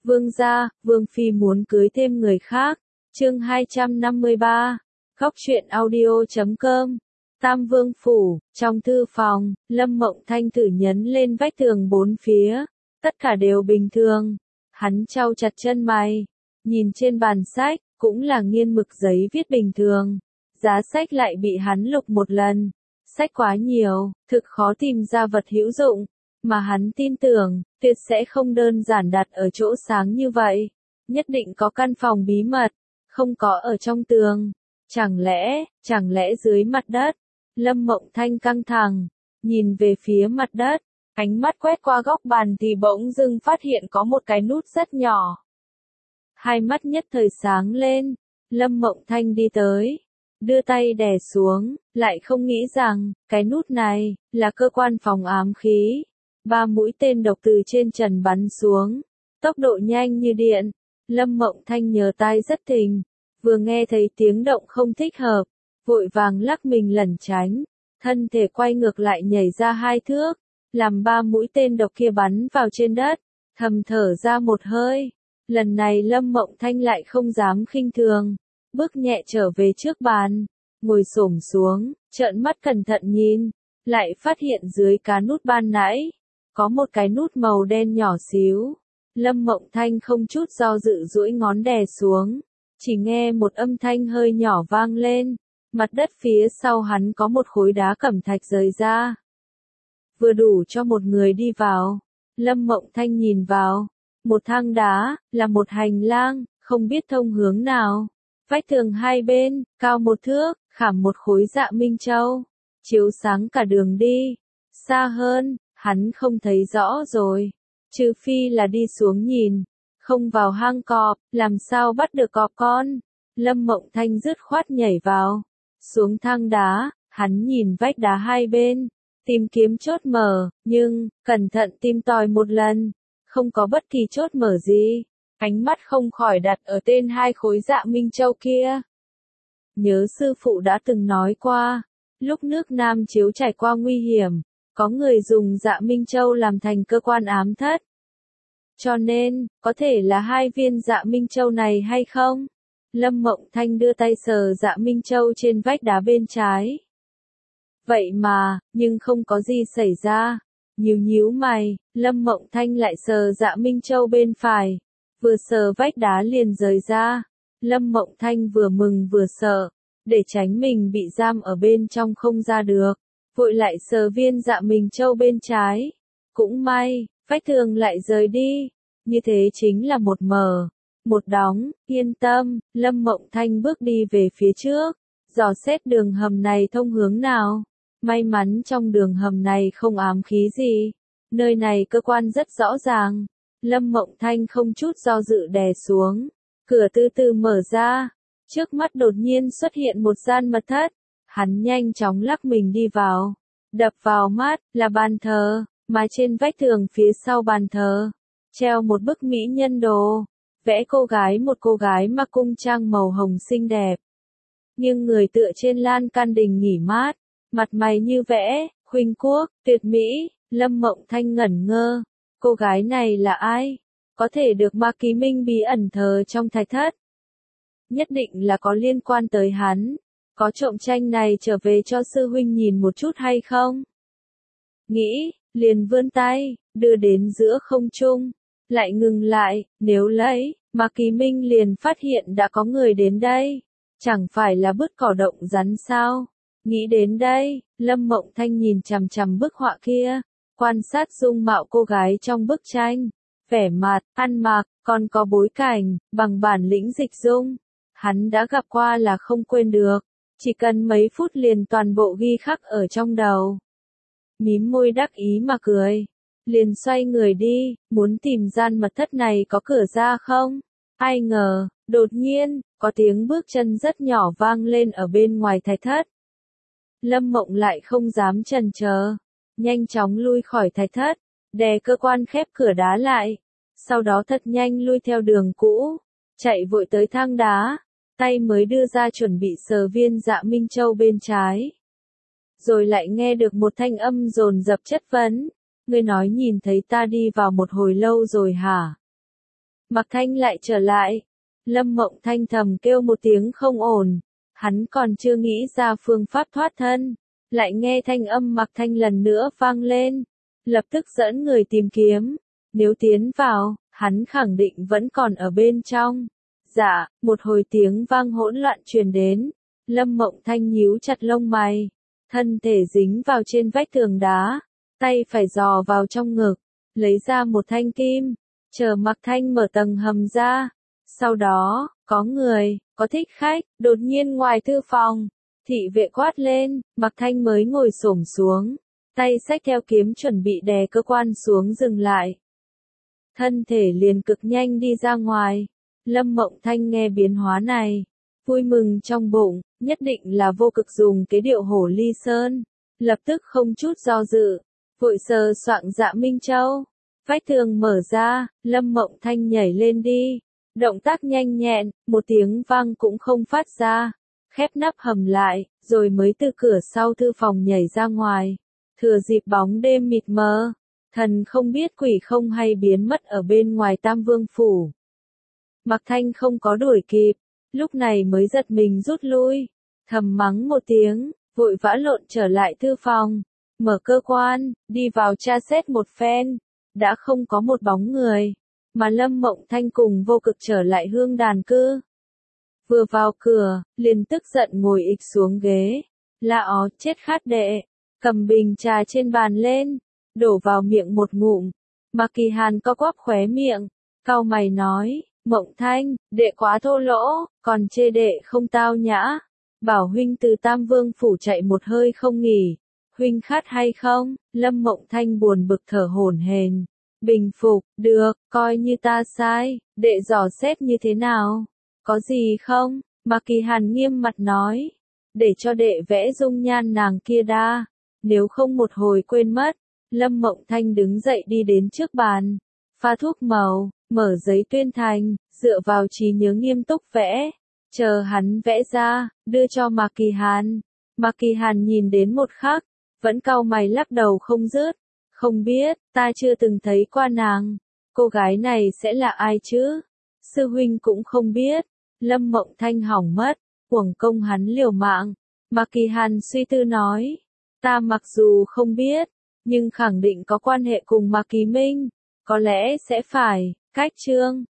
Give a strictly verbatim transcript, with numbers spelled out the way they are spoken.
Vương gia, Vương Phi muốn cưới thêm người khác. Chương hai trăm năm mươi ba. Góc truyện audio chấm com. Tam Vương phủ, trong thư phòng, Lâm Mộng Thanh thử nhấn lên vách tường bốn phía, tất cả đều bình thường. Hắn chau chặt chân mày, nhìn trên bàn sách, cũng là nghiên mực giấy viết bình thường. Giá sách lại bị hắn lục một lần. Sách quá nhiều, thực khó tìm ra vật hữu dụng, mà hắn tin tưởng, tuyệt sẽ không đơn giản đặt ở chỗ sáng như vậy. Nhất định có căn phòng bí mật, không có ở trong tường. Chẳng lẽ, chẳng lẽ dưới mặt đất? Lâm Mộng Thanh căng thẳng, nhìn về phía mặt đất, ánh mắt quét qua góc bàn thì bỗng dưng phát hiện có một cái nút rất nhỏ. Hai mắt nhất thời sáng lên, Lâm Mộng Thanh đi tới, đưa tay đè xuống, lại không nghĩ rằng, cái nút này, là cơ quan phòng ám khí. Ba mũi tên độc từ trên trần bắn xuống, tốc độ nhanh như điện. Lâm Mộng Thanh nhớ tai rất thình, vừa nghe thấy tiếng động không thích hợp, vội vàng lắc mình lẩn tránh, thân thể quay ngược lại nhảy ra hai thước, làm ba mũi tên độc kia bắn vào trên đất, thầm thở ra một hơi. Lần này Lâm Mộng Thanh lại không dám khinh thường, bước nhẹ trở về trước bàn, ngồi xổm xuống, trợn mắt cẩn thận nhìn, lại phát hiện dưới cá nút ban nãy, có một cái nút màu đen nhỏ xíu. Lâm Mộng Thanh không chút do dự duỗi ngón đè xuống, chỉ nghe một âm thanh hơi nhỏ vang lên, mặt đất phía sau hắn có một khối đá cẩm thạch rời ra. Vừa đủ cho một người đi vào. Lâm Mộng Thanh nhìn vào, một thang đá, là một hành lang, không biết thông hướng nào. Vách tường hai bên, cao một thước, khảm một khối dạ minh châu, chiếu sáng cả đường đi. Xa hơn, hắn không thấy rõ rồi, trừ phi là đi xuống nhìn, không vào hang cọp, làm sao bắt được cọp con. Lâm Mộng Thanh dứt khoát nhảy vào, xuống thang đá, hắn nhìn vách đá hai bên, tìm kiếm chốt mở, nhưng, cẩn thận tìm tòi một lần, không có bất kỳ chốt mở gì. Ánh mắt không khỏi đặt ở tên hai khối dạ minh châu kia. Nhớ sư phụ đã từng nói qua, lúc nước Nam Chiếu trải qua nguy hiểm, có người dùng dạ minh châu làm thành cơ quan ám thất. Cho nên, có thể là hai viên dạ minh châu này hay không? Lâm Mộng Thanh đưa tay sờ dạ minh châu trên vách đá bên trái. Vậy mà, nhưng không có gì xảy ra. Nhíu nhíu mày, Lâm Mộng Thanh lại sờ dạ minh châu bên phải. Vừa sờ vách đá liền rời ra. Lâm Mộng Thanh vừa mừng vừa sợ, để tránh mình bị giam ở bên trong không ra được, vội lại sờ viên dạ minh châu bên trái. Cũng may, vách tường lại rời đi, như thế chính là một mở, một đóng. Yên tâm, Lâm Mộng Thanh bước đi về phía trước, dò xét đường hầm này thông hướng nào. May mắn trong đường hầm này không ám khí gì, nơi này cơ quan rất rõ ràng. Lâm Mộng Thanh không chút do dự đè xuống, cửa từ từ mở ra, trước mắt đột nhiên xuất hiện một gian mật thất. Hắn nhanh chóng lắc mình đi vào, đập vào mắt là bàn thờ, mà trên vách tường phía sau bàn thờ, treo một bức mỹ nhân đồ, vẽ cô gái một cô gái mặc cung trang màu hồng xinh đẹp. Nhưng người tựa trên lan can đình nghỉ mát, mặt mày như vẽ, khuynh quốc, tuyệt mỹ. Lâm Mộng Thanh ngẩn ngơ, cô gái này là ai? Có thể được Ma Ký Minh bí ẩn thờ trong thạch thất. Nhất định là có liên quan tới hắn. Có trộm tranh này trở về cho sư huynh nhìn một chút hay không? Nghĩ, liền vươn tay, đưa đến giữa không trung, lại ngừng lại, nếu lấy, Ma Ký Minh liền phát hiện đã có người đến đây. Chẳng phải là bứt cỏ động rắn sao? Nghĩ đến đây, Lâm Mộng Thanh nhìn chằm chằm bức họa kia, quan sát dung mạo cô gái trong bức tranh, vẻ mặt, ăn mặc, còn có bối cảnh, bằng bản lĩnh dịch dung. Hắn đã gặp qua là không quên được, chỉ cần mấy phút liền toàn bộ ghi khắc ở trong đầu. Mím môi đắc ý mà cười, liền xoay người đi, muốn tìm gian mật thất này có cửa ra không? Ai ngờ, đột nhiên, có tiếng bước chân rất nhỏ vang lên ở bên ngoài thạch thất. Lâm Mộng lại không dám chần chờ, nhanh chóng lui khỏi thạch thất, đè cơ quan khép cửa đá lại, sau đó thật nhanh lui theo đường cũ, chạy vội tới thang đá, tay mới đưa ra chuẩn bị sờ viên dạ minh châu bên trái. Rồi lại nghe được một thanh âm dồn dập chất vấn, ngươi nói nhìn thấy ta đi vào một hồi lâu rồi hả? Mạc Thanh lại trở lại. Lâm Mộng Thanh thầm kêu một tiếng không ổn. Hắn còn chưa nghĩ ra phương pháp thoát thân. Lại nghe thanh âm Mạc Thanh lần nữa vang lên. Lập tức dẫn người tìm kiếm. Nếu tiến vào, hắn khẳng định vẫn còn ở bên trong. Dạ, một hồi tiếng vang hỗn loạn truyền đến. Lâm Mộng Thanh nhíu chặt lông mày. Thân thể dính vào trên vách tường đá. Tay phải dò vào trong ngực. Lấy ra một thanh kim. Chờ Mạc Thanh mở tầng hầm ra. Sau đó, có người, có thích khách, đột nhiên ngoài thư phòng. Thị vệ quát lên, Mạc Thanh mới ngồi xổm xuống. Tay xách theo kiếm chuẩn bị đè cơ quan xuống dừng lại. Thân thể liền cực nhanh đi ra ngoài. Lâm Mộng Thanh nghe biến hóa này. Vui mừng trong bụng, nhất định là vô cực dùng cái điệu hổ ly sơn. Lập tức không chút do dự. Vội sờ soạng Dạ Minh Châu. Vách tường mở ra, Lâm Mộng Thanh nhảy lên đi. Động tác nhanh nhẹn, một tiếng vang cũng không phát ra. Khép nắp hầm lại, rồi mới từ cửa sau thư phòng nhảy ra ngoài. Thừa dịp bóng đêm mịt mờ, thần không biết quỷ không hay biến mất ở bên ngoài Tam Vương Phủ. Mạc Thanh không có đuổi kịp, lúc này mới giật mình rút lui. Thầm mắng một tiếng, vội vã lộn trở lại thư phòng. Mở cơ quan, đi vào tra xét một phen. Đã không có một bóng người. Mà Lâm Mộng Thanh cùng vô cực trở lại hương đàn cư. Vừa vào cửa, liền tức giận ngồi ịch xuống ghế. La ó, chết khát đệ. Cầm bình trà trên bàn lên. Đổ vào miệng một ngụm. Mạc Kỳ Hàn co quắp khóe miệng. Cau mày nói, Mộng Thanh, đệ quá thô lỗ, còn chê đệ không tao nhã. Bảo huynh từ Tam Vương Phủ chạy một hơi không nghỉ. Huynh khát hay không? Lâm Mộng Thanh buồn bực thở hổn hển. Bình phục, được, coi như ta sai, đệ dò xét như thế nào? Có gì không? Mạc Kỳ Hàn nghiêm mặt nói. Để cho đệ vẽ dung nhan nàng kia đa. Nếu không một hồi quên mất. Lâm Mộng Thanh đứng dậy đi đến trước bàn. Pha thuốc màu, mở giấy tuyên thành, dựa vào trí nhớ nghiêm túc vẽ. Chờ hắn vẽ ra, đưa cho Mạc Kỳ Hàn. Mạc Kỳ Hàn nhìn đến một khắc, vẫn cau mày lắc đầu không dứt. Không biết, ta chưa từng thấy qua nàng. Cô gái này sẽ là ai chứ? Sư huynh cũng không biết. Lâm Mộng Thanh hỏng mất, uổng công hắn liều mạng. Mạc Kỳ Hàn suy tư nói. Ta mặc dù không biết, nhưng khẳng định có quan hệ cùng Mạc Kỳ Minh. Có lẽ sẽ phải, cách chương.